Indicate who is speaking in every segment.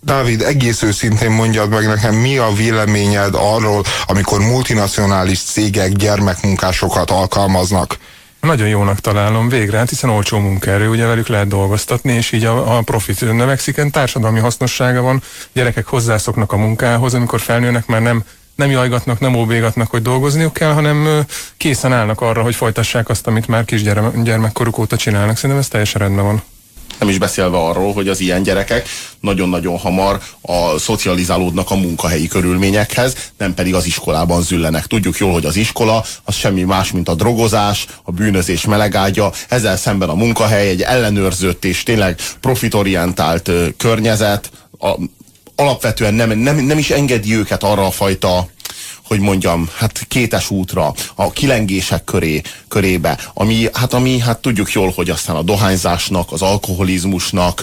Speaker 1: Dávid, egész őszintén mondjad meg nekem, mi a véleményed arról, amikor multinacionális cégek gyermekmunkásokat alkalmaznak?
Speaker 2: Nagyon jónak találom végre, hát hiszen olcsó munkaerő, ugye velük lehet dolgoztatni, és így a profit növekszik, társadalmi hasznossága van, gyerekek hozzászoknak a munkához, amikor felnőnek, már nem jajgatnak, nem óbégatnak, hogy dolgozniuk kell, hanem készen állnak arra, hogy folytassák azt, amit már kisgyermekkoruk óta csinálnak. Szerintem ez teljesen rendben van.
Speaker 3: Nem is beszélve arról, hogy az ilyen gyerekek nagyon-nagyon hamar szocializálódnak a munkahelyi körülményekhez, nem pedig az iskolában züllenek. Tudjuk jól, hogy az iskola az semmi más, mint a drogozás, a bűnözés melegágya, ezzel szemben a munkahely egy ellenőrzött és tényleg profitorientált környezet, alapvetően nem is engedi őket arra a fajta, hogy mondjam, hát kétes útra, a kilengések körébe, ami tudjuk jól, hogy aztán a dohányzásnak, az alkoholizmusnak,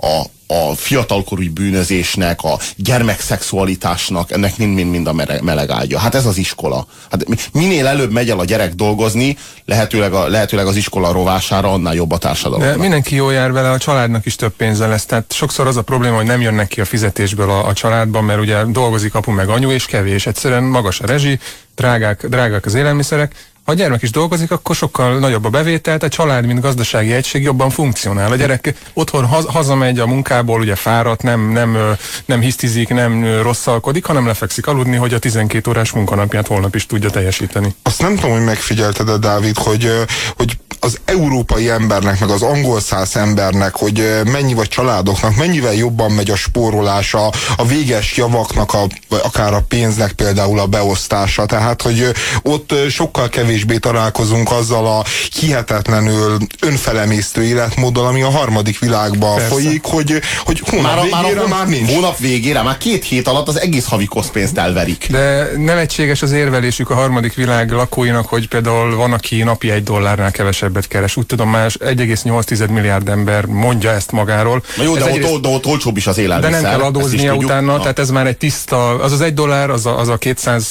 Speaker 3: a fiatalkorú bűnözésnek, a gyermekszexualitásnak, ennek mind a melegágya. Hát ez az iskola. Hát minél előbb megy el a gyerek dolgozni, lehetőleg az iskola rovására, annál jobb a társadalomnak.
Speaker 2: De mindenki jól jár vele, a családnak is több pénze lesz. Tehát sokszor az a probléma, hogy nem jönnek ki a fizetésből a családban, mert ugye dolgozik apu meg anyu, és kevés. Egyszerűen magas a rezsi, drágák az élelmiszerek. Ha a gyermek is dolgozik, akkor sokkal nagyobb a bevétel, a család, mint gazdasági egység jobban funkcionál. A gyerek otthon hazamegy a munkából, ugye fáradt, nem hisztizik, nem rosszalkodik, hanem lefekszik aludni, hogy a 12 órás munkanapját holnap is tudja teljesíteni.
Speaker 1: Azt nem tudom, hogy megfigyelted-e, Dávid, hogy az európai embernek, meg az angol száz embernek, hogy vagy családoknak mennyivel jobban megy a spórolása, a véges javaknak, vagy akár a pénznek például a beosztása. Tehát, hogy ott sokkal kevésbé találkozunk azzal a hihetetlenül önfelemésztő életmóddal, ami a harmadik világban folyik, hogy hónap végére már nincs.
Speaker 3: Hónap végére, már 2 hét alatt az egész havi kosztpénzt elverik.
Speaker 2: De nevetséges az érvelésük a harmadik világ lakóinak, hogy például van, aki napi $1 kevesebbet keres. Úgy tudom, már 1,8 milliárd ember mondja ezt magáról.
Speaker 3: Na jó, de ott olcsóbb is az élelmiszer.
Speaker 2: De nem kell adóznia utána, tehát ez már egy tiszta, az $1, az a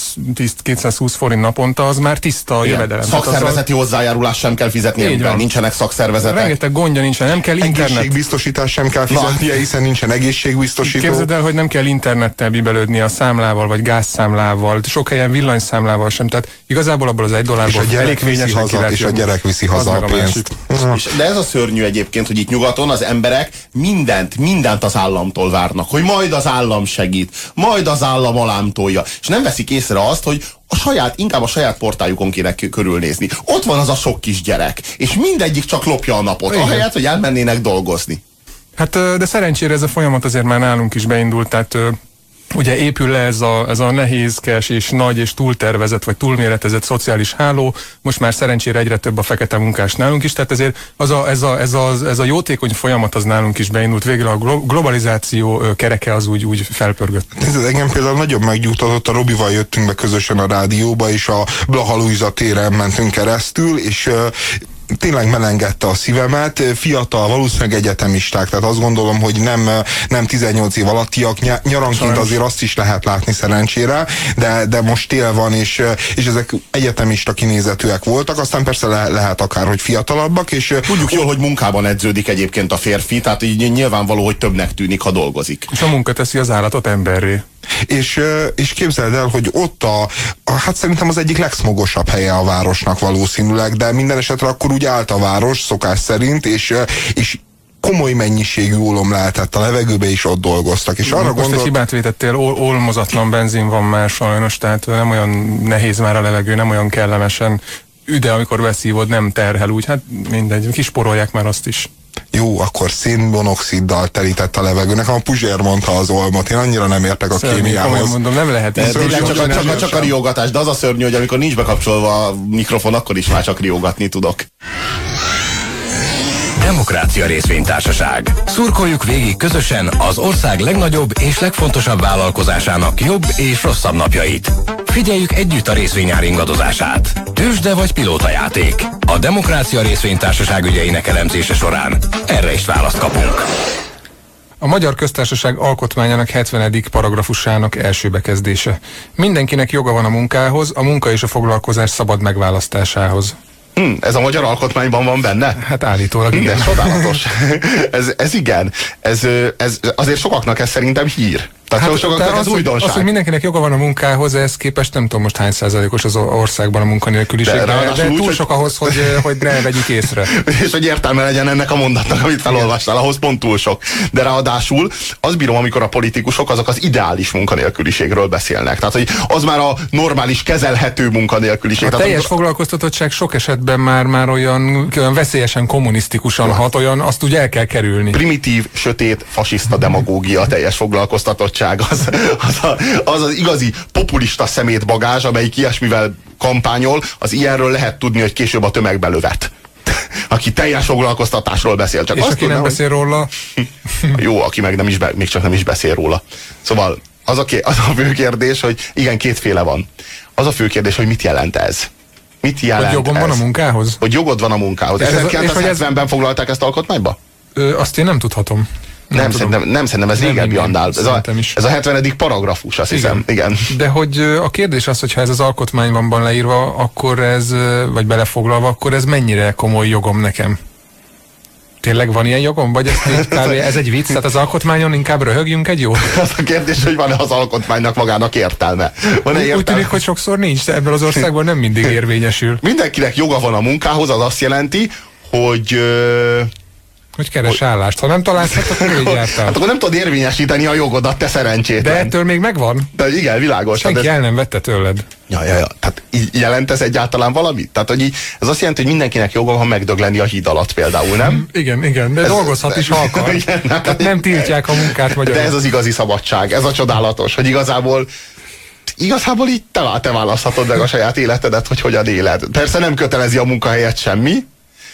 Speaker 2: 220 forint naponta, az már tiszta jövedelem.
Speaker 3: Szakszervezeti hozzájárulás sem kell fizetni, nincsenek szakszervezetek.
Speaker 2: Rengeteg gondja nincsen, nem kell internet.
Speaker 1: Egészségbiztosítás sem kell fizetnie, hiszen nincsen egészségbiztosító.
Speaker 2: Képzeld el, hogy nem kell internettel bibelődni a számlával, vagy gázszámlával, sok helyen villanyszámlával sem, tehát igazából abból az $1 elég fényesen ki lehet.
Speaker 1: És a gyerek viszi haza a pénzt.
Speaker 3: De ez a szörnyű egyébként, hogy itt nyugaton az emberek mindent az államtól várnak, hogy majd az állam segít, majd az állam alámtolja, és nem veszik észre azt, hogy inkább a saját portájukon kéne körülnézni. Ott van az a sok kis gyerek, és mindegyik csak lopja a napot, ahelyett, hogy elmennének dolgozni.
Speaker 2: Hát, de szerencsére ez a folyamat azért már nálunk is beindult, tehát ugye épül le ez a nehézkes és nagy és túltervezett vagy túlméretezett szociális háló, most már szerencsére egyre több a fekete munkás nálunk is, tehát ezért ez a jótékony folyamat az nálunk is beindult, végre a globalizáció kereke az úgy felpörgött.
Speaker 1: Ez engem például nagyon megnyugtatott, a Robival jöttünk be közösen a rádióba, és a Blaha Lujza téren mentünk keresztül, és tényleg melengedte a szívemet, fiatal, valószínűleg egyetemisták, tehát azt gondolom, hogy nem 18 év alattiak, nyaranként azért azt is lehet látni szerencsére, de most tél van, és ezek egyetemista kinézetűek voltak, aztán persze lehet akár, hogy fiatalabbak, és
Speaker 3: tudjuk jól, hogy munkában edződik egyébként a férfi, tehát így nyilvánvaló, hogy többnek tűnik, ha dolgozik.
Speaker 2: És a munka teszi az állatot emberré.
Speaker 1: És képzeld el, hogy ott hát szerintem az egyik legszmogosabb helye a városnak valószínűleg, de minden esetre akkor úgy állt a város szokás szerint, és komoly mennyiségű ólom lehetett a levegőbe, és ott dolgoztak. És arra
Speaker 2: most egy hibát vétettél, olmozatlan benzin van már sajnos, tehát nem olyan nehéz már a levegő, nem olyan kellemesen üde, amikor beszívod, nem terhel úgy, hát mindegy, kisporolják már azt is.
Speaker 1: Jó, akkor szénmonoxiddal telített a levegő. Nekem a Puzsér mondta az olmot, én annyira nem értek a kémiához.
Speaker 2: Mondom, nem lehet.
Speaker 3: Csak a riogatás, de az a szörnyű, hogy amikor nincs bekapcsolva a mikrofon, akkor is már csak riogatni tudok.
Speaker 4: Demokrácia Részvénytársaság. Szurkoljuk végig közösen az ország legnagyobb és legfontosabb vállalkozásának jobb és rosszabb napjait. Figyeljük együtt a részvényár ingadozását. Tőzsde vagy pilótajáték. A Demokrácia Részvénytársaság ügyeinek elemzése során erre is választ kapunk.
Speaker 2: A Magyar Köztársaság alkotmányának 70. paragrafusának első bekezdése. Mindenkinek joga van a munkához, a munka és a foglalkozás szabad megválasztásához.
Speaker 3: Ez a magyar alkotmányban van benne?
Speaker 2: Hát állítólag igen.
Speaker 3: De csodálatos. Ez igen. Ez azért sokaknak ez szerintem hír. Tehát sokaknak ez újdonság.
Speaker 2: Az, hogy mindenkinek joga van a munkához, ehhez képest nem tudom most hány százalékos az országban a munkanélküliség, de túl sok ahhoz, hogy ne vegyük észre.
Speaker 3: És hogy értelme legyen ennek a mondatnak, amit felolvastál, ahhoz pont túl sok. De ráadásul azt bírom, amikor a politikusok azok az ideális munkanélküliségről beszélnek. Tehát, hogy az már a normális, kezelhető munkanélküliség.
Speaker 2: A teljes foglalkoztatottság sok esetben már olyan veszélyesen kommunisztikusan hat, olyan, azt úgy el kell kerülni.
Speaker 3: Primitív, sötét, fasiszta demagógia a teljes foglalkoztatottság. Az igazi populista szemétbagázs, amelyik ilyesmivel kampányol, az ilyenről lehet tudni, hogy később a tömegbe lövet. Aki teljes foglalkoztatásról beszél. Csak
Speaker 2: és
Speaker 3: azt
Speaker 2: aki
Speaker 3: tudna,
Speaker 2: nem beszél róla?
Speaker 3: Jó, aki meg még csak nem is beszél róla. Szóval az a fő kérdés, hogy igen, kétféle van. Az a fő kérdés, hogy mit jelent ez? Mit jelent
Speaker 2: hogy jogom
Speaker 3: ez?
Speaker 2: van a munkához?
Speaker 3: Hogy jogod van a munkához. 1970-ben foglalták ezt alkotmányba?
Speaker 2: Azt én nem tudhatom.
Speaker 3: Nem szerintem, ez régebbi annál. Ez a 70. paragrafus, azt hiszem. Igen.
Speaker 2: De hogy a kérdés az, hogyha ez az alkotmányban van leírva, akkor ez, vagy belefoglalva, akkor ez mennyire komoly jogom nekem? Tényleg van ilyen jogom? Vagy ez egy vicc? Tehát az alkotmányon inkább röhögjünk egy jót?
Speaker 3: Az a kérdés, hogy van-e az alkotmánynak magának értelme?
Speaker 2: Úgy tűnik, hogy sokszor nincs, de ebből az országban nem mindig érvényesül.
Speaker 3: Mindenkinek joga van a munkához, az azt jelenti, hogy
Speaker 2: keres állást. Ha nem találsz, akkor így jártál.
Speaker 3: Hát akkor nem tudod érvényesíteni a jogodat, te szerencsétlen.
Speaker 2: De ettől még megvan.
Speaker 3: De igen, világos.
Speaker 2: Senki el nem vette tőled.
Speaker 3: Ja. Tehát jelent ez egyáltalán valamit? Tehát, hogy ez azt jelenti, hogy mindenkinek joga van megdögleni a híd alatt például, nem?
Speaker 2: Igen, de dolgozhat is, ha akar. Igen, tehát nem tiltják a munkát magyarul.
Speaker 3: De ez az igazi szabadság, ez a csodálatos, hogy igazából így te választhatod meg a saját életedet, hogy hogyan éled. Persze nem kötelezi a munkahelyet semmi,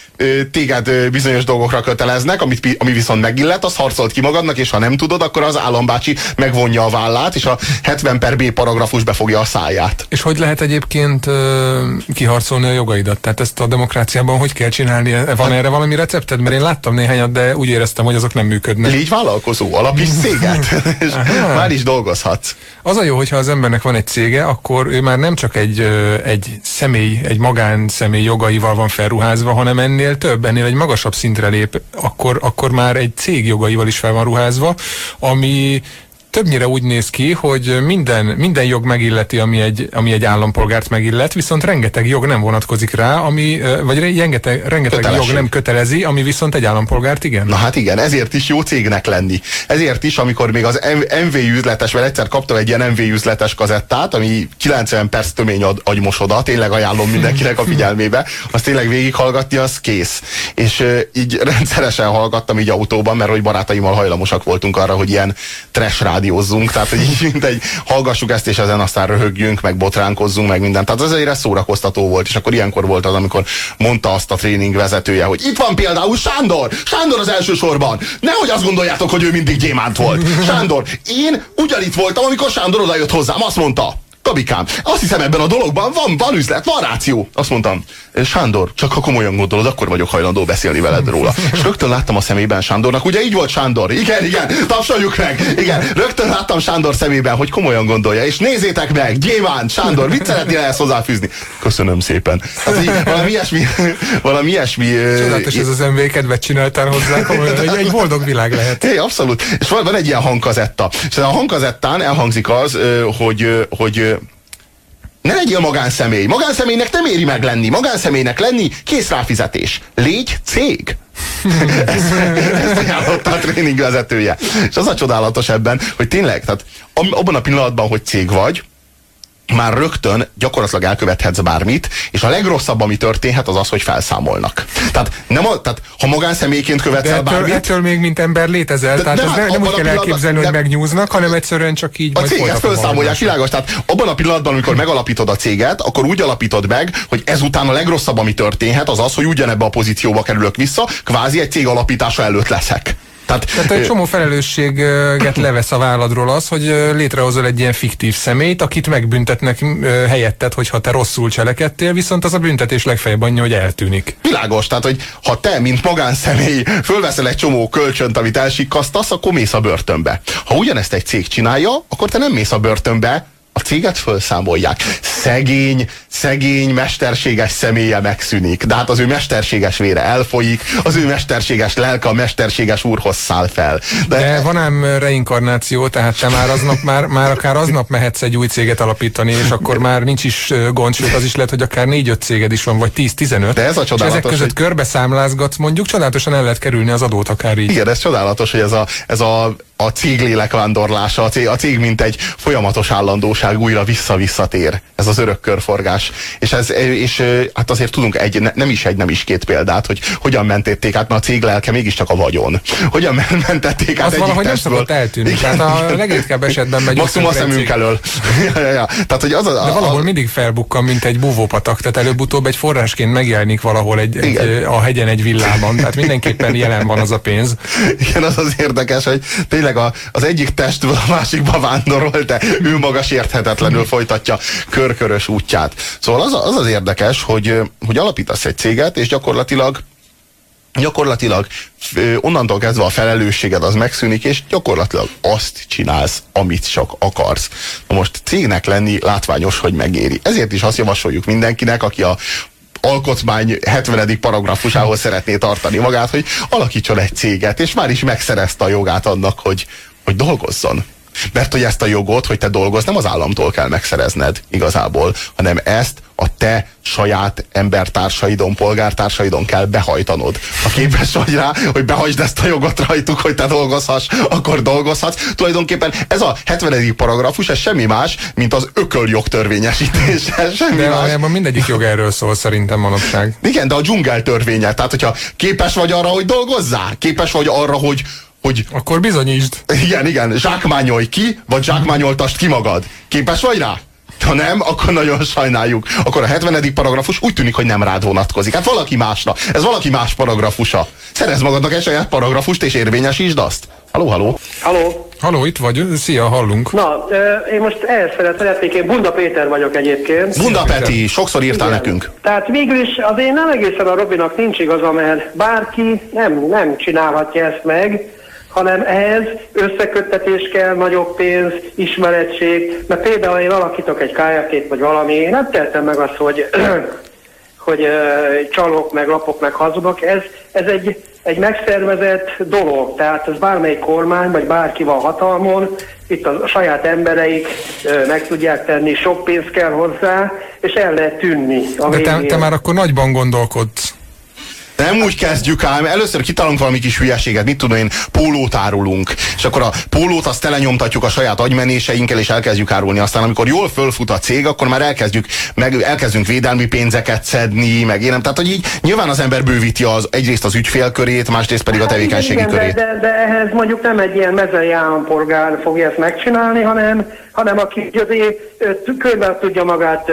Speaker 3: téged bizonyos dolgokra köteleznek, ami viszont megillet, azt harcolt ki magadnak, és ha nem tudod, akkor az állambácsi megvonja a vállát, és a 70 per B paragrafus befogja a száját.
Speaker 2: És hogy lehet egyébként kiharcolni a jogaidat? Tehát ezt a demokráciában hogy kell csinálni? Van erre valami recepted? Mert én láttam néhányat, de úgy éreztem, hogy azok nem működnek.
Speaker 3: Légy vállalkozó, alapíts céget, és már is dolgozhatsz.
Speaker 2: Az a jó, hogyha az embernek van egy cége, akkor ő már nem csak egy személy, egy magánszemély jogaival van felruházva, hanem ennél egy magasabb szintre lép, akkor már egy cég jogaival is fel van ruházva, ami többnyire úgy néz ki, hogy minden jog megilleti, ami egy állampolgárt megillet, viszont rengeteg jog nem vonatkozik rá, vagy rengeteg jog nem kötelezi, ami viszont egy állampolgárt igen.
Speaker 3: Na hát igen, ezért is jó cégnek lenni. Ezért is, amikor még az MV üzletes, mert egyszer kaptam egy ilyen MV üzletes kazettát, ami 90 perc tömény agymosoda, tényleg ajánlom mindenkinek a figyelmébe, azt tényleg végighallgatni, az kész. És így rendszeresen hallgattam így autóban, mert hogy barátaimmal hajlamosak voltunk arra, hogy ilyen trash rádiózzunk, tehát hogy így hallgassuk ezt, és ezen aztán röhögjünk, meg botránkozzunk, meg mindent. Tehát ez egyre szórakoztató volt, és akkor ilyenkor volt az, amikor mondta azt a tréning vezetője, hogy itt van például Sándor! Sándor az első sorban! Nehogy azt gondoljátok, hogy ő mindig gyémánt volt. Sándor, én ugyanitt voltam, amikor Sándor odajött hozzám, azt mondta: Gabikám, azt hiszem ebben a dologban van üzlet, van ráció. Azt mondtam: Sándor, csak ha komolyan gondolod, akkor vagyok hajlandó beszélni veled róla. És rögtön láttam a szemében Sándornak, ugye így volt Sándor? Igen, tapsoljuk meg! Igen, rögtön láttam Sándor szemében, hogy komolyan gondolja. És nézzétek meg, gyémánt, Sándor, mit szeretnél ezt hozzáfűzni? Köszönöm szépen. Hát, valami ilyesmi.
Speaker 2: Csodálatos, ez az MV, kedvet csináltál hozzá, komolyan, egy boldog világ lehet.
Speaker 3: Abszolút. És van egy ilyen hangkazetta. És a hangkazettán elhangzik az, hogy ne legyél magánszemély. Magánszemélynek nem éri meg lenni. Magánszemélynek lenni kész ráfizetés. Légy cég. Ezt ajánlotta a tréningvezetője. És az a csodálatos ebben, hogy tényleg, tehát abban a pillanatban, hogy cég vagy, már rögtön gyakorlatilag elkövethetsz bármit, és a legrosszabb, ami történhet, az az, hogy felszámolnak. Tehát ha magánszemélyként követsz el bármit...
Speaker 2: Ettől még mint ember létezel, tehát nem úgy kell elképzelni, hogy megnyúznak, hanem egyszerűen csak így...
Speaker 3: A céget felszámolják, világos. Tehát abban a pillanatban, amikor megalapítod a céget, akkor úgy alapítod meg, hogy ezután a legrosszabb, ami történhet, az az, hogy ugyanebbe a pozícióba kerülök vissza, kvázi egy cég alapítása előtt leszek.
Speaker 2: Tehát egy csomó felelősséget levesz a válladról az, hogy létrehozol egy ilyen fiktív személyt, akit megbüntetnek helyetted, hogyha te rosszul cselekedtél, viszont az a büntetés legfeljebb annyi, hogy eltűnik.
Speaker 3: Világos, tehát hogy ha te, mint magánszemély fölveszel egy csomó kölcsönt, amit elsikkasztasz, akkor mész a börtönbe. Ha ugyanezt egy cég csinálja, akkor te nem mész a börtönbe, a céget felszámolják. Szegény, mesterséges személye megszűnik. De hát az ő mesterséges vére elfolyik, az ő mesterséges lelke a mesterséges úrhoz száll fel.
Speaker 2: De van ám reinkarnáció, tehát te már akár aznap mehetsz egy új céget alapítani, és akkor már nincs is gond, sőt az is lehet, hogy akár 4-5 céged is van, vagy 10-15.
Speaker 3: De ez a csodálatos,
Speaker 2: és ezek között körbeszámlázgatsz, mondjuk csodálatosan el lehet kerülni az adót akár így.
Speaker 3: Igen, ez csodálatos, hogy ez a cég lélekvándorlása, a cég mint egy folyamatos állandóság újra visszatér. Ez az örök körforgás. És hát azért tudunk nem is két példát, hogy hogyan mentették át, mert a cég lelke mégiscsak a vagyon. Hogyan mentették át
Speaker 2: az
Speaker 3: egyik
Speaker 2: valahogy
Speaker 3: testből.
Speaker 2: Nem szokott eltűnni. Tehát a legritkább esetben megy.
Speaker 3: Maximum a szemünk elől. Tehát, hogy
Speaker 2: de valahol mindig felbukkan, mint egy búvópatak. Tehát előbb-utóbb egy forrásként megjelenik valahol a hegyen egy villában. Tehát mindenképpen jelen van az a pénz.
Speaker 3: Igen, az érdekes, hogy tényleg az egyik testből a másikba vándorol, de ő maga sérthetetlenül folytatja körkörös útját. Szóval az érdekes, hogy alapítasz egy céget, és gyakorlatilag onnantól kezdve a felelősséged az megszűnik, és gyakorlatilag azt csinálsz, amit csak akarsz. Na most cégnek lenni látványos, hogy megéri. Ezért is azt javasoljuk mindenkinek, aki a alkotmány 70. paragrafusához szeretné tartani magát, hogy alakítson egy céget, és már is megszerezte a jogát annak, hogy dolgozzon. Mert hogy ezt a jogot, hogy te dolgozz, nem az államtól kell megszerezned igazából, hanem ezt a te saját embertársaidon, polgártársaidon kell behajtanod. Ha képes vagy rá, hogy behajtsd ezt a jogot rajtuk, hogy te dolgozhass, akkor dolgozhatsz. Tulajdonképpen ez a 70. paragrafus, ez semmi más, mint az ököljog törvényesítése.
Speaker 2: De valójában mindegyik jog erről szól szerintem manapság.
Speaker 3: Igen, de a dzsungel törvénye. Tehát, hogyha képes vagy arra, hogy dolgozzál, képes vagy arra, hogy
Speaker 2: akkor bizonyítsd.
Speaker 3: Igen, zsákmányolj ki, vagy zsákmányoltasd ki magad. Képes vagy rá? Ha nem, akkor nagyon sajnáljuk. Akkor a 70. paragrafus úgy tűnik, hogy nem rád vonatkozik. Hát valaki másra. Ez valaki más paragrafusa. Szerezd magadnak egy saját paragrafust, és érvényesítsd azt. Halló.
Speaker 2: Halló, itt vagy. Szia, hallunk.
Speaker 5: Na, én most szeretnék, én Bunda Péter vagyok egyébként.
Speaker 3: Bunda Peti, sokszor írtál nekünk.
Speaker 5: Tehát végül is azért nem egészen a Robinak nincs igaza, mert bárki nem csinálhatja ezt meg, hanem ehhez összeköttetés kell, nagyobb pénz, ismeretség, mert például én alakítok egy KFT-t vagy valami, én nem tehetem meg azt, hogy csalok, meg lapok, meg hazudok, ez egy megszervezett dolog, tehát ez bármelyik kormány, vagy bárki van hatalmon, itt a saját embereik meg tudják tenni, sok pénz kell hozzá, és el lehet tűnni a végén.
Speaker 2: De te már akkor nagyban gondolkodsz.
Speaker 3: Nem úgy kezdjük ám, először kitalálunk valami kis hülyeséget, mit tudom én, pólót árulunk, és akkor a pólót azt telenyomtatjuk a saját agymenéseinkkel, és elkezdjük árulni. Aztán amikor jól fölfut a cég, akkor már elkezdünk védelmi pénzeket szedni, meg én nem. Tehát, hogy így nyilván az ember bővíti egyrészt az ügyfélkörét, másrészt pedig a tevékenységi körét.
Speaker 5: De ehhez mondjuk nem egy ilyen mezei állampolgár fogja ezt megcsinálni, hanem aki azért körben tudja magát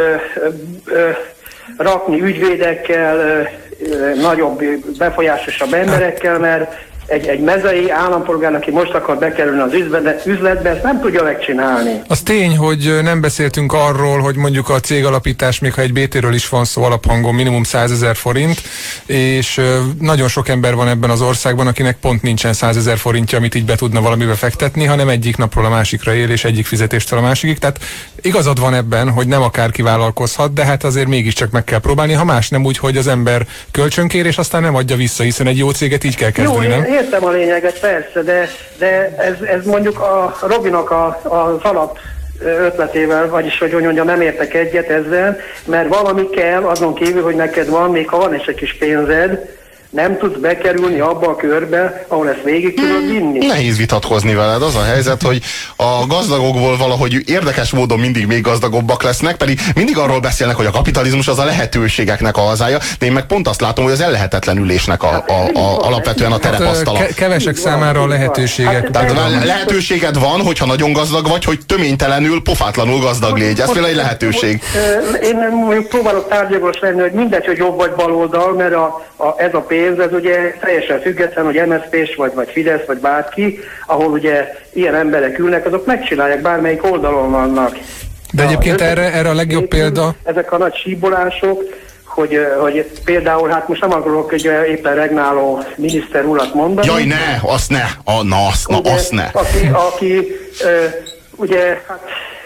Speaker 5: rakni ügyvédekkel, nagyobb, befolyásosabb emberekkel, mert egy mezei állampolgár, aki most akar bekerülni az üzletbe, ezt nem tudja megcsinálni.
Speaker 2: Az tény, hogy nem beszéltünk arról, hogy mondjuk a cégalapítás, még ha egy BT-ről is van szó, alaphangon minimum 100 000 forint, és nagyon sok ember van ebben az országban, akinek pont nincsen 100 000 forintja, amit így be tudna valamibe fektetni, hanem egyik napról a másikra él, és egyik fizetéstől a másikig. Tehát igazad van ebben, hogy nem akárki vállalkozhat, de hát azért mégiscsak meg kell próbálni, ha más nem úgy, hogy az ember kölcsönkér, és aztán nem adja vissza, hiszen egy jó céget így kell kezdeni,
Speaker 5: jó,
Speaker 2: nem?
Speaker 5: Értem a lényeget, persze, de ez mondjuk a Robinak az alap ötletével, vagyis hogy mondjam, nem értek egyet ezzel, mert valami kell azon kívül, hogy neked van, még ha van is egy kis pénzed, nem tudsz bekerülni abba a körbe, ahol ezt végig tudod vinni.
Speaker 3: Nehéz vitatkozni veled. Az a helyzet, hogy a gazdagokból valahogy érdekes módon mindig még gazdagobbak lesznek, pedig mindig arról beszélnek, hogy a kapitalizmus az a lehetőségeknek a hazája, de én meg pont azt látom, hogy az ellehetetlenülésnek alapvetően a terepasztala.
Speaker 2: Kevesek számára a lehetőségek.
Speaker 3: Tehát lehetőséged van, hogyha nagyon gazdag vagy, hogy töménytelenül, pofátlanul gazdag légy. Ez például egy lehetőség.
Speaker 5: Én mondjuk próbálok tárgyalagos lenni, hogy mindegy, hogy jobb vagy baloldal, mert ez a pénz, ez ugye teljesen független, hogy MSZP-s vagy Fidesz, vagy bárki, ahol ugye ilyen emberek ülnek, azok megcsinálják, bármelyik oldalon vannak.
Speaker 2: De egyébként erre a legjobb példa...
Speaker 5: Ezek a nagy síbolások, hogy például, hát most nem akarok hogy éppen regnáló miniszter urat mondani.
Speaker 3: Jaj, ne, azt ne, azt ne.
Speaker 5: Aki ugye, hát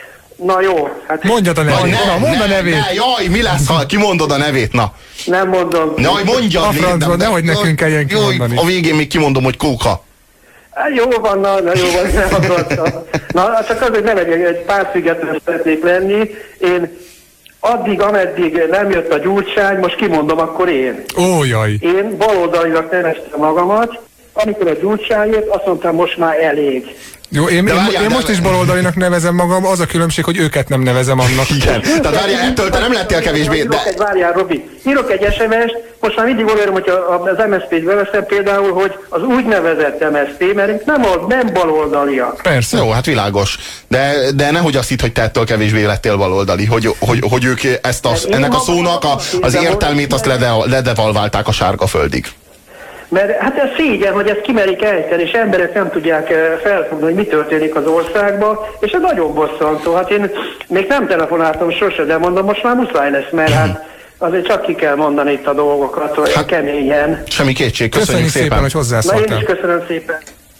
Speaker 5: Na jó. Hát
Speaker 2: Mondjad a nevét. Mondd a nevét.
Speaker 3: Jaj, mi lesz, ha kimondod a nevét? Na.
Speaker 5: nem mondom.
Speaker 3: Jaj, mondjad.
Speaker 2: A francban, nehogy nekünk kelljen kimondani.
Speaker 3: A végén még kimondom, hogy Kóka.
Speaker 5: Jó van, na jó van, nem akartam. Na, csak az, hogy nem egy pártfüggetlen szeretnék lenni. Én addig, ameddig nem jött a Gyurcsány, most kimondom, akkor én.
Speaker 2: Ó, jaj.
Speaker 5: Én baloldalinak neveztem magamat, amikor a Gyurcsány jött, azt mondtam, most már elég.
Speaker 2: Jó, én most is baloldalinak nevezem magam, az a különbség, hogy őket nem nevezem annak.
Speaker 3: Igen. Tehát várjál, ettől te nem lettél kevésbé...
Speaker 5: Várjál, Robi, írok egy SMS-t, most már mindig olyan, hogy az MSZP-t beveszem például, hogy az úgynevezett MSZP, mert nem baloldaliak.
Speaker 2: Persze.
Speaker 3: Jó, hát világos. De nehogy azt hidd, hogy te ettől kevésbé lettél baloldali, hogy ők ennek a szónak az értelmét azt ledevalválták a sárga földig.
Speaker 5: Mert hát ez szégyen, hogy ezt kimerik ejteni, és emberek nem tudják felfogni, hogy mi történik az országban, és ez nagyon bosszantó. Hát én még nem telefonáltam sose, de mondom, most már muszáj lesz, mert hát azért csak ki kell mondani itt a dolgokat, olyan keményen.
Speaker 3: Semmi kétség, köszönjük szépen,
Speaker 2: hogy hozzászóltál.
Speaker 5: Na én is köszönöm szépen.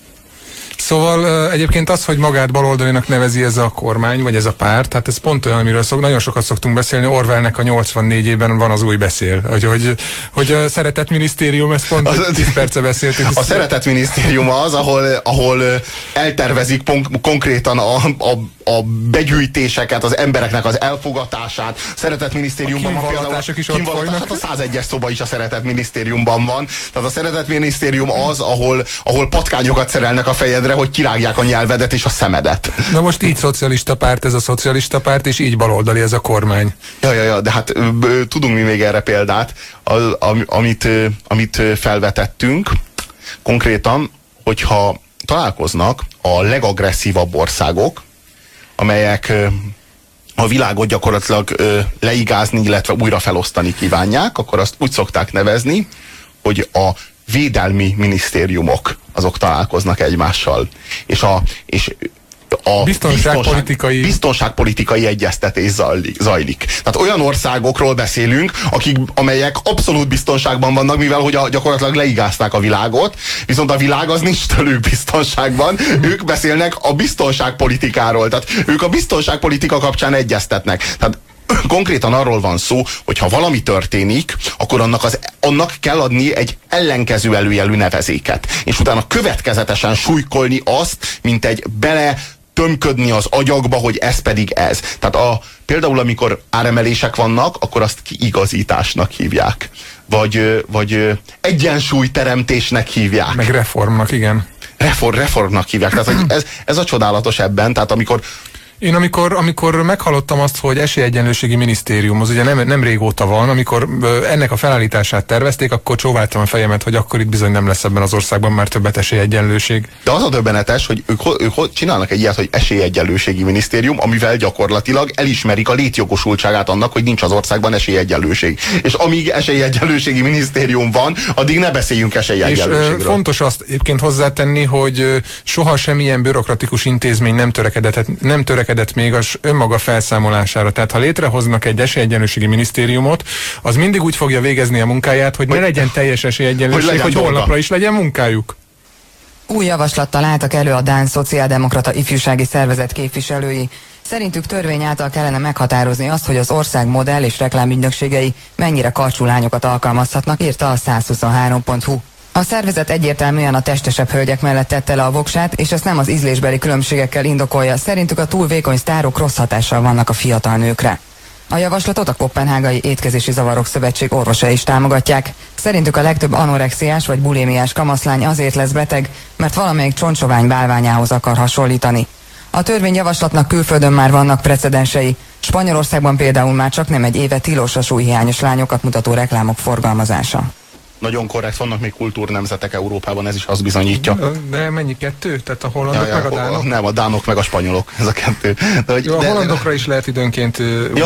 Speaker 2: Szóval egyébként az, hogy magát baloldalinak nevezi ez a kormány, vagy ez a párt, hát ez pont olyan, amiről nagyon sokat szoktunk beszélni. Orwellnek a 84-ében van az új beszél. Hogy a szeretetminisztérium, ezt pont 10 perce beszéltünk.
Speaker 3: A szeretetminisztérium az, ahol eltervezik konkrétan a begyűjtéseket, az embereknek az elfogatását. Szeretetminisztériumban van például
Speaker 2: is ott folynak.
Speaker 3: Hát a 101-es szoba is a szeretetminisztériumban van. Tehát a szeretetminisztérium az, ahol patkányokat szerelnek a fejedre, hogy kirágják a nyelvedet és a szemedet.
Speaker 2: Na most így szocialista párt ez a szocialista párt, és így baloldali ez a kormány.
Speaker 3: Ja, de hát tudunk mi még erre példát, amit felvetettünk konkrétan, hogyha találkoznak a legagresszívabb országok, amelyek a világot gyakorlatilag leigázni, illetve újra felosztani kívánják, akkor azt úgy szokták nevezni, hogy a védelmi minisztériumok azok találkoznak egymással. És a biztonságpolitikai egyeztetés zajlik. Tehát olyan országokról beszélünk, amelyek abszolút biztonságban vannak, mivel hogy gyakorlatilag leigázták a világot, viszont a világ az nincs tőlük biztonságban. Ők beszélnek a biztonságpolitikáról, tehát ők a biztonságpolitika kapcsán egyeztetnek. Tehát konkrétan arról van szó, hogy ha valami történik, akkor annak kell adni egy ellenkező előjelű nevezéket. És utána következetesen súlykolni azt, mint egy tömködni az agyakba, hogy ez pedig ez. Tehát például amikor áremelések vannak, akkor azt kiigazításnak hívják. Vagy egyensúlyteremtésnek hívják.
Speaker 2: Meg reformnak, igen.
Speaker 3: Reformnak hívják. Tehát ez a csodálatos ebben. Tehát
Speaker 2: én amikor meghallottam azt, hogy esélyegyenlőségi minisztérium, az ugye nem régóta van, amikor ennek a felállítását tervezték, akkor csóváltam a fejemet, hogy akkor itt bizony nem lesz ebben az országban már többet esélyegyenlőség.
Speaker 3: De az a döbbenetes, hogy ők csinálnak egy ilyet, hogy esélyegyenlőségi minisztérium, amivel gyakorlatilag elismerik a létjogosultságát annak, hogy nincs az országban esélyegyenlőség. És amíg esélyegyenlőségi minisztérium van, addig ne beszéljünk esélyegyenlőségről.
Speaker 2: És fontos azt egyébként hozzátenni, hogy soha semmilyen bürokratikus intézmény nem törekedett még az önmaga felszámolására. Tehát ha létrehoznak egy esélyegyenlőségi minisztériumot, az mindig úgy fogja végezni a munkáját, hogy ne legyen teljes esélyegyenlőség, hogy holnapra is legyen munkájuk.
Speaker 6: Új javaslattal álltak elő a dán szociáldemokrata ifjúsági szervezet képviselői. Szerintük törvény által kellene meghatározni azt, hogy az ország modell és reklámügynökségei mennyire karcsú lányokat alkalmazhatnak, írta a 123.hu. A szervezet egyértelműen a testesebb hölgyek mellett tette le a voksát, és ezt nem az ízlésbeli különbségekkel indokolja. Szerintük a túl vékony sztárok rossz hatással vannak a fiatal nőkre. A javaslatot a Koppenhágai Étkezési Zavarok Szövetség orvosai is támogatják. Szerintük a legtöbb anorexiás vagy bulémiás kamaszlány azért lesz beteg, mert valamelyik csontsovány bálványához akar hasonlítani. A törvényjavaslatnak külföldön már vannak precedensei. Spanyolországban például már csak nem egy éve tilos a súlyhiányos lányokat mutató reklámok forgalmazása.
Speaker 3: Nagyon korrekt, vannak még kultúrnemzetek Európában, ez is azt bizonyítja.
Speaker 2: De mennyi kettő? Tehát a hollandok meg a dánok?
Speaker 3: Nem, a dánok meg a spanyolok, ez a kettő.
Speaker 2: A hollandokra is lehet időnként...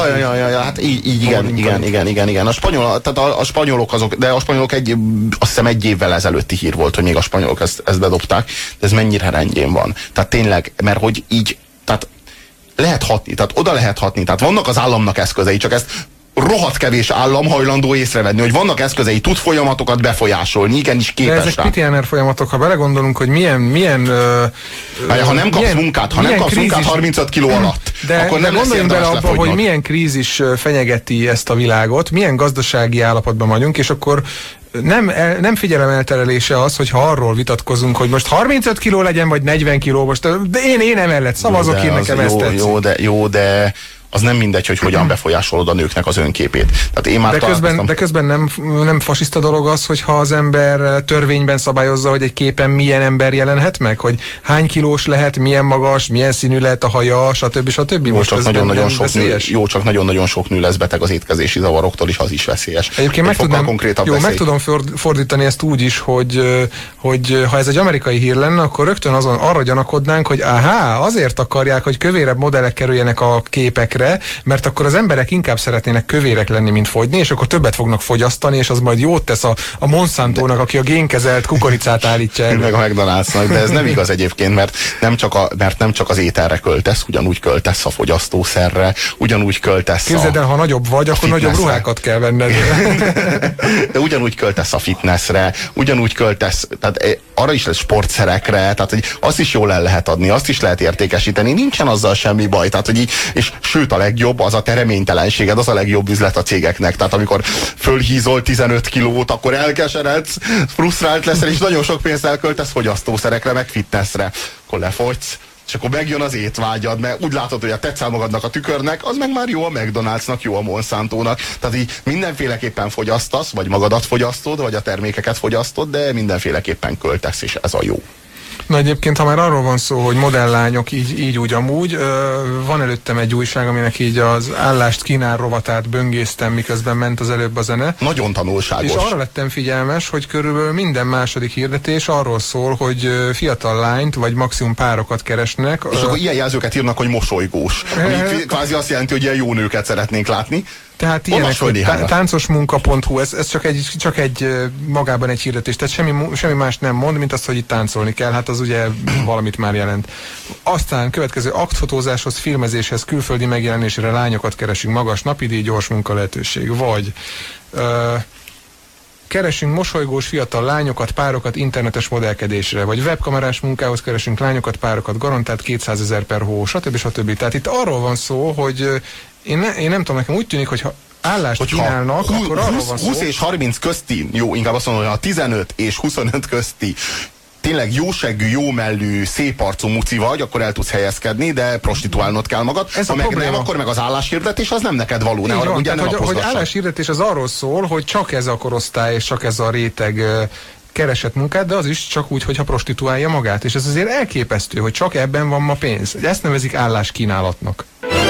Speaker 3: Hát így igen. A spanyolok azok, de a spanyolok azt hiszem egy évvel ezelőtti hír volt, hogy még a spanyolok ezt bedobták, de ez mennyire rendjén van. Tehát tényleg, mert hogy így, tehát lehet hatni, tehát oda lehet hatni, tehát vannak az államnak eszközei, csak ezt rohadt kevés állam hajlandó észrevenni, hogy vannak eszközei, tud folyamatokat befolyásolni, igenis képes rá.
Speaker 2: De ezek PTNR folyamatok, ha belegondolunk, hogy milyen
Speaker 3: ha nem kapsz munkát, 35 kiló alatt, akkor nem
Speaker 2: gondoljunk bele abba, hogy milyen krízis fenyegeti ezt a világot, milyen gazdasági állapotban vagyunk, és akkor nem figyelemelterelése az, hogyha arról vitatkozunk, hogy most 35 kiló legyen, vagy 40 kiló, most de én emellett szavazok, én nekem ezt tetszik.
Speaker 3: Jó, de az nem mindegy, hogy hogyan befolyásolod a nőknek az önképét. Tehát én már
Speaker 2: de közben nem fasiszta dolog az, hogyha az ember törvényben szabályozza, hogy egy képen milyen ember jelenhet meg, hogy hány kilós lehet, milyen magas, milyen színű lehet a haja, stb.
Speaker 3: Most csak nagyon-nagyon sok nő lesz beteg az étkezési zavaroktól, és az is veszélyes.
Speaker 2: Egyébként meg tudom fordítani ezt úgy is, hogy ha ez egy amerikai hír lenne, akkor rögtön arra gyanakodnánk, hogy azért akarják, hogy kövérebb modellek kerüljenek a képekre, mert akkor az emberek inkább szeretnének kövérek lenni, mint fogyni, és akkor többet fognak fogyasztani, és az majd jót tesz a Monsantónak, aki a génkezelt kukoricát állítja elő.
Speaker 3: Meg a McDonald'snak, de ez nem igaz egyébként, mert nem csak az ételre költesz, ugyanúgy költesz a fogyasztószerre, ugyanúgy költesz
Speaker 2: Képzeld el, ha nagyobb vagy, akkor nagyobb ruhákat kell venned.
Speaker 3: De ugyanúgy költesz a fitnessre, ugyanúgy költesz, tehát arra is lesz sportszerekre, tehát hogy azt is jól el lehet adni, azt is lehet értékesíteni, nincsen azzal semmi baj, tehát hogy így, és sőt a legjobb, az a te reménytelenséged, az a legjobb üzlet a cégeknek. Tehát amikor fölhízol 15 kilót, akkor elkeseredsz, frusztrált leszel, és nagyon sok pénzt elköltesz fogyasztószerekre, meg fitnessre. Akkor lefogysz, és akkor megjön az étvágyad, mert úgy látod, hogy a tetszel magadnak a tükörnek, az meg már jó a McDonald'snak, jó a Monsantónak. Tehát így mindenféleképpen fogyasztasz, vagy magadat fogyasztod, vagy a termékeket fogyasztod, de mindenféleképpen költesz, és ez a jó.
Speaker 2: Na egyébként, ha már arról van szó, hogy modelllányok így úgy amúgy, van előttem egy újság, aminek így az állást kínál rovatát böngésztem, miközben ment az előbb a zene.
Speaker 3: Nagyon tanulságos.
Speaker 2: És arra lettem figyelmes, hogy körülbelül minden második hirdetés arról szól, hogy fiatal lányt, vagy maximum párokat keresnek.
Speaker 3: És akkor ilyen jelzőket írnak, hogy mosolygós. Ami kvázi azt jelenti, hogy ilyen jó nőket szeretnénk látni.
Speaker 2: Tehát ilyenek, hogy táncosmunka.hu, ez csak egy magában egy hirdetés, tehát semmi más nem mond, mint azt, hogy itt táncolni kell, hát az ugye valamit már jelent. Aztán következő aktfotózáshoz, filmezéshez, külföldi megjelenésre lányokat keresünk, magas napidíj, gyors munka lehetőség, vagy keresünk mosolygós fiatal lányokat, párokat internetes modellkedésre, vagy webkamerás munkához keresünk lányokat, párokat, garantált 200 000 per hó, stb. Tehát itt arról van szó, hogy én nem tudom, nekem úgy tűnik, hogy ha állást kínálnak, akkor arról van szó.
Speaker 3: 20 és 30 közti, jó, inkább azt mondom, hogy a 15 és 25 közti tényleg jóseggű, jómellű, szép arcú muci vagy, akkor el tudsz helyezkedni, de prostituálnod kell magad.
Speaker 2: Ez
Speaker 3: ha meg nem, akkor meg az álláshirdetés az nem neked való. Ne arra, ugye nem
Speaker 2: hogy álláshirdetés az arról szól, hogy csak ez a korosztály és csak ez a réteg keresett munkát, de az is csak úgy, hogyha prostituálja magát. És ez azért elképesztő, hogy csak ebben van ma pénz. Ezt nevezik álláskínálatnak.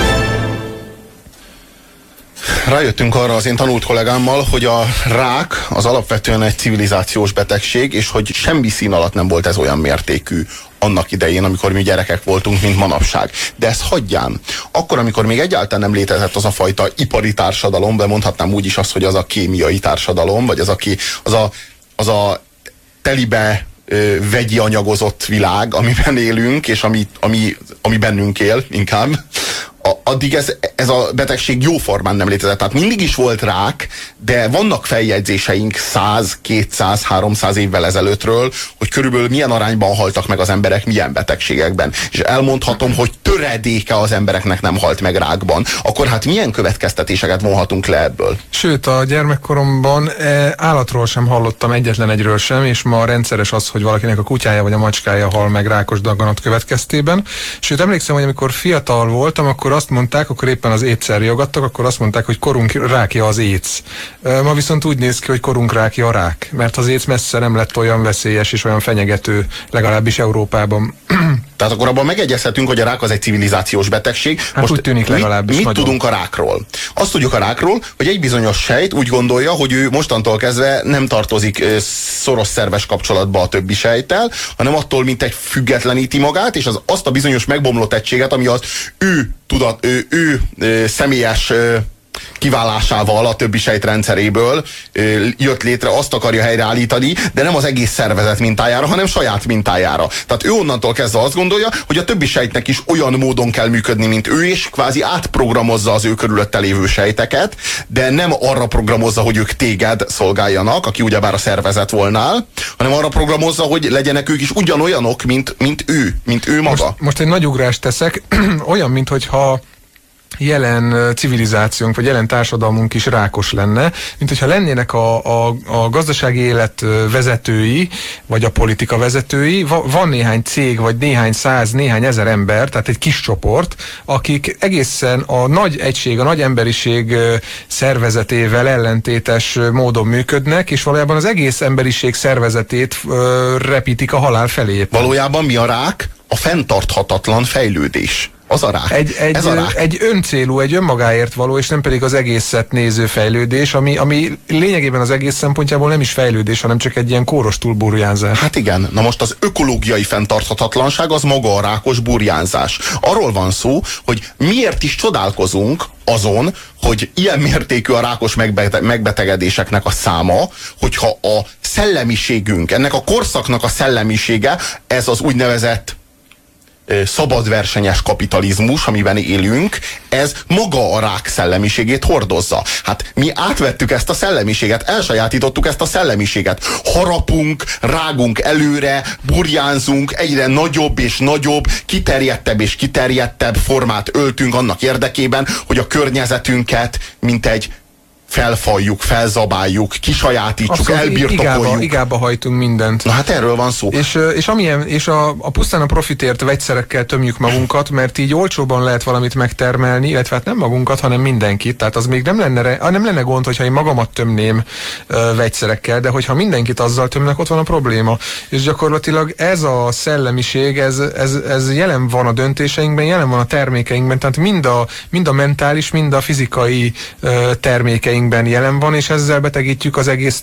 Speaker 3: Rájöttünk arra az én tanult kollégámmal, hogy a rák az alapvetően egy civilizációs betegség, és hogy semmi szín alatt nem volt ez olyan mértékű annak idején, amikor mi gyerekek voltunk, mint manapság. De ezt hagyján. Akkor, amikor még egyáltalán nem létezett az a fajta ipari társadalom, de mondhatnám úgy is azt, hogy az a kémiai társadalom, vagy az a telibe vegyi anyagozott világ, amiben élünk, és ami bennünk él inkább, addig ez a betegség jóformán nem létezett. Tehát mindig is volt rák, de vannak feljegyzéseink 100, 200, 300 évvel ezelőttről, hogy körülbelül milyen arányban haltak meg az emberek milyen betegségekben. És elmondhatom, hogy töredéke az embereknek nem halt meg rákban. Akkor hát milyen következtetéseket vonhatunk le ebből?
Speaker 2: Sőt, a gyermekkoromban állatról sem hallottam, egyetlen egyről sem, és ma rendszeres az, hogy valakinek a kutyája vagy a macskája hal meg rákos daganat következtében. Sőt, emlékszem, hogy amikor fiatal voltam, akkor azt mondták, akkor éppen az étszer riogattak, akkor azt mondták, hogy korunk rákja az éc. Ma viszont úgy néz ki, hogy korunk rákja a rák, mert az éc messze nem lett olyan veszélyes és olyan fenyegető, legalábbis Európában.
Speaker 3: Tehát akkor abban megegyezhetünk, hogy a rák az egy civilizációs betegség.
Speaker 2: Hát most úgy tűnik legalábbis.
Speaker 3: Mit tudunk a rákról? Azt tudjuk a rákról, hogy egy bizonyos sejt úgy gondolja, hogy ő mostantól kezdve nem tartozik szoros szerves kapcsolatba a többi sejttel, hanem attól, mint egy függetleníti magát, és azt a bizonyos megbomlott egységet, ami az ő személyes kiválásával a többi sejtrendszeréből jött létre, azt akarja helyreállítani, de nem az egész szervezet mintájára, hanem saját mintájára. Tehát ő onnantól kezdve azt gondolja, hogy a többi sejtnek is olyan módon kell működni, mint ő, és kvázi átprogramozza az ő körülötte lévő sejteket, de nem arra programozza, hogy ők téged szolgáljanak, aki ugyebár a szervezet volnál, hanem arra programozza, hogy legyenek ők is ugyanolyanok, mint ő maga.
Speaker 2: Most egy nagy ugrást teszek, olyan, minthogyha jelen civilizációnk, vagy jelen társadalmunk is rákos lenne, mint hogyha lennének a gazdasági élet vezetői, vagy a politika vezetői, van néhány cég, vagy néhány száz, néhány ezer ember, tehát egy kis csoport, akik egészen a nagy egység, a nagy emberiség szervezetével ellentétes módon működnek, és valójában az egész emberiség szervezetét repítik a halál felé.
Speaker 3: Valójában mi a rák? A fenntarthatatlan fejlődés. Az a rák. Ez a rák.
Speaker 2: Egy öncélú, egy önmagáért való, és nem pedig az egészet néző fejlődés, ami lényegében az egész szempontjából nem is fejlődés, hanem csak egy ilyen kóros túlburjánzás.
Speaker 3: Hát igen, na most az ökológiai fenntarthatatlanság az maga a rákos burjánzás. Arról van szó, hogy miért is csodálkozunk azon, hogy ilyen mértékű a rákos megbetegedéseknek a száma, hogyha a szellemiségünk, ennek a korszaknak a szellemisége, ez az úgynevezett szabadversenyes kapitalizmus, amiben élünk, ez maga a rák szellemiségét hordozza. Hát mi átvettük ezt a szellemiséget, elsajátítottuk ezt a szellemiséget. Harapunk, rágunk előre, burjánzunk, egyre nagyobb és nagyobb, kiterjedtebb és kiterjedtebb formát öltünk annak érdekében, hogy a környezetünket mintegy felfaljuk, felzabáljuk, kisajátítsuk, elbirtokoljuk.
Speaker 2: Igába hajtunk mindent.
Speaker 3: Na hát erről van szó.
Speaker 2: És a pusztán a profitért vegyszerekkel tömjük magunkat, mert így olcsóban lehet valamit megtermelni, illetve hát nem magunkat, hanem mindenkit. Tehát az még nem lenne gond, hogyha én magamat tömném vegyszerekkel, de hogyha mindenkit azzal tömnek, ott van a probléma. És gyakorlatilag ez a szellemiség, ez jelen van a döntéseinkben, jelen van a termékeinkben, tehát mind a mentális, mind a fizikai termékeinkben jelen van, és ezzel betegítjük az egész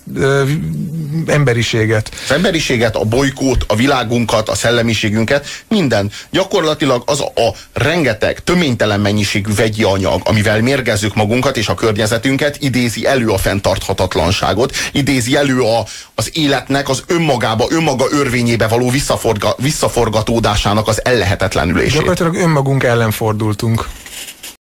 Speaker 2: emberiséget.
Speaker 3: Az emberiséget, a bolygót, a világunkat, a szellemiségünket, minden. Gyakorlatilag az a rengeteg, töménytelen mennyiségű vegyi anyag, amivel mérgezzük magunkat és a környezetünket, idézi elő a fenntarthatatlanságot, idézi elő az életnek az önmaga örvényébe való visszaforgatódásának az ellehetetlenülését.
Speaker 2: Gyakorlatilag önmagunk ellen fordultunk.